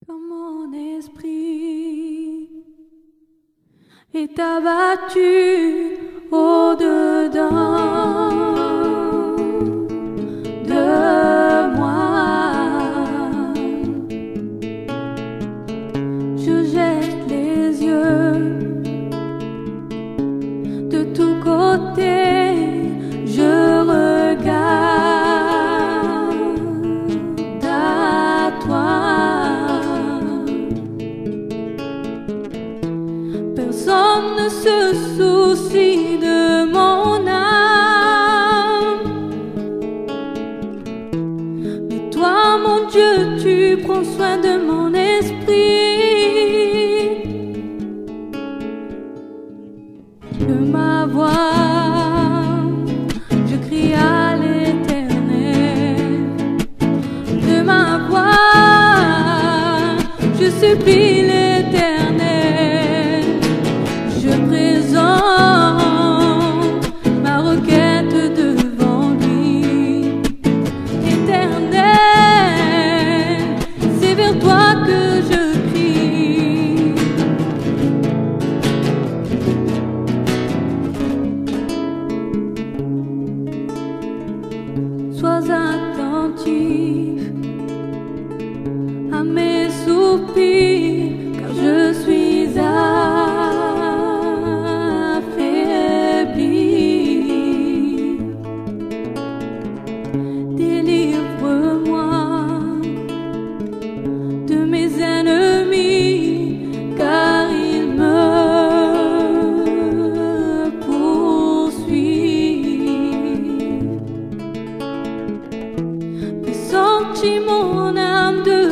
Quand mon esprit est abattu au-dedans de moi, je jette les yeux de tous côtés, je regarde à toi. Personne ne se soucie de mon âme, mais toi, mon Dieu, tu prends soin de mon esprit, de ma voix. Je crie à l'Éternel, de ma voix. Je supplie l'Éternel. Je présente ma requête devant lui. Éternel, c'est vers toi que je crie. Sois attentif à mes soupirs, car je suis affaibli. Délivre-moi de mes ennemis, car ils me poursuivent. Fais sortir mon âme de